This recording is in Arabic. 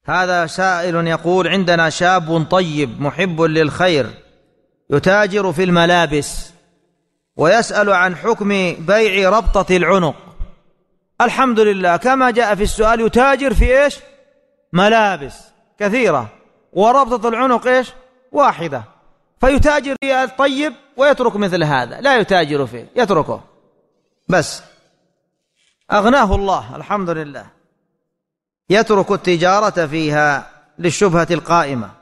هذا سائل يقول: عندنا شاب طيب محب للخير يتاجر في الملابس ويسأل عن حكم بيع ربطة العنق. الحمد لله كما جاء في السؤال، يتاجر في إيش؟ ملابس كثيرة، وربطة العنق إيش؟ واحدة. فيتاجر في الطيب ويترك مثل هذا، لا يتاجر فيه، يتركه بس، أغناه الله الحمد لله، يترك التجارة فيها للشبهة القائمة.